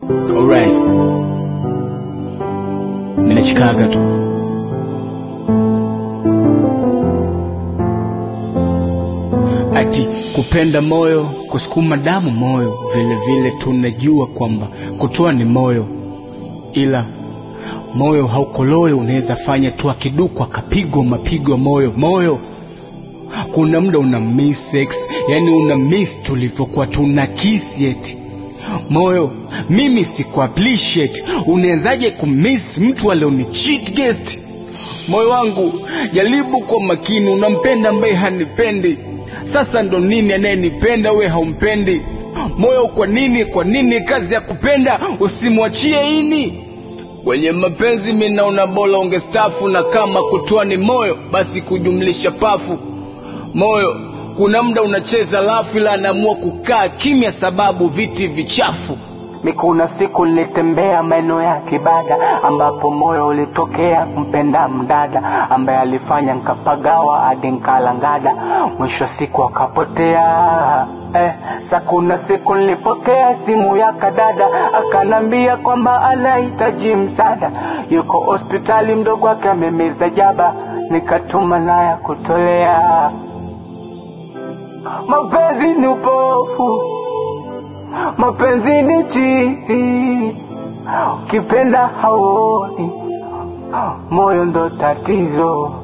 Alright. Minachikaga tu. Ati kupenda moyo, kusukuma damu moyo, vile vile tunajua kwamba kutoa ni moyo. Ila moyo haukoloyo, unaweza fanya tu akidukwa kapigwa mapigo moyo. Kuna muda una miss sex, yani una miss tulivyokuwa tuna kiss yet. Moyo, mimi siku appreciate, unawezaje kumiss mtu alioni cheat guest? Moyo wangu, jaribu kwa makini, unampenda ambaye hanipendi. Sasa ndo nini anayenipenda we haumpendi? Moyo, kwa nini kazi ya kupenda usimwachie ini? Kwenye mapenzi mimi naona bora ungestafu, na kama kutoa ni moyo basi kujumlisha pafu. Moyo, kuna muda unacheza lafu, ila anaamua kukaa kimya sababu viti vichafu. Kuna siku nilitembea maeneo ya Kibada, ambapo moyo ulitokea kumpenda mdada ambaye alifanya nikapagawa hadi nikalangada, mwisho siku akapotea. Kuna siku nilipokea simu ya kadada, akanambia kwamba anahitaji msaada, yuko hospitali mdogo wake amemeza jaba, nikatuma naye kutolea. Mapenzi ni upofu, mapenzi ni chizi, ukipenda hauoni, moyo ndo tatizo.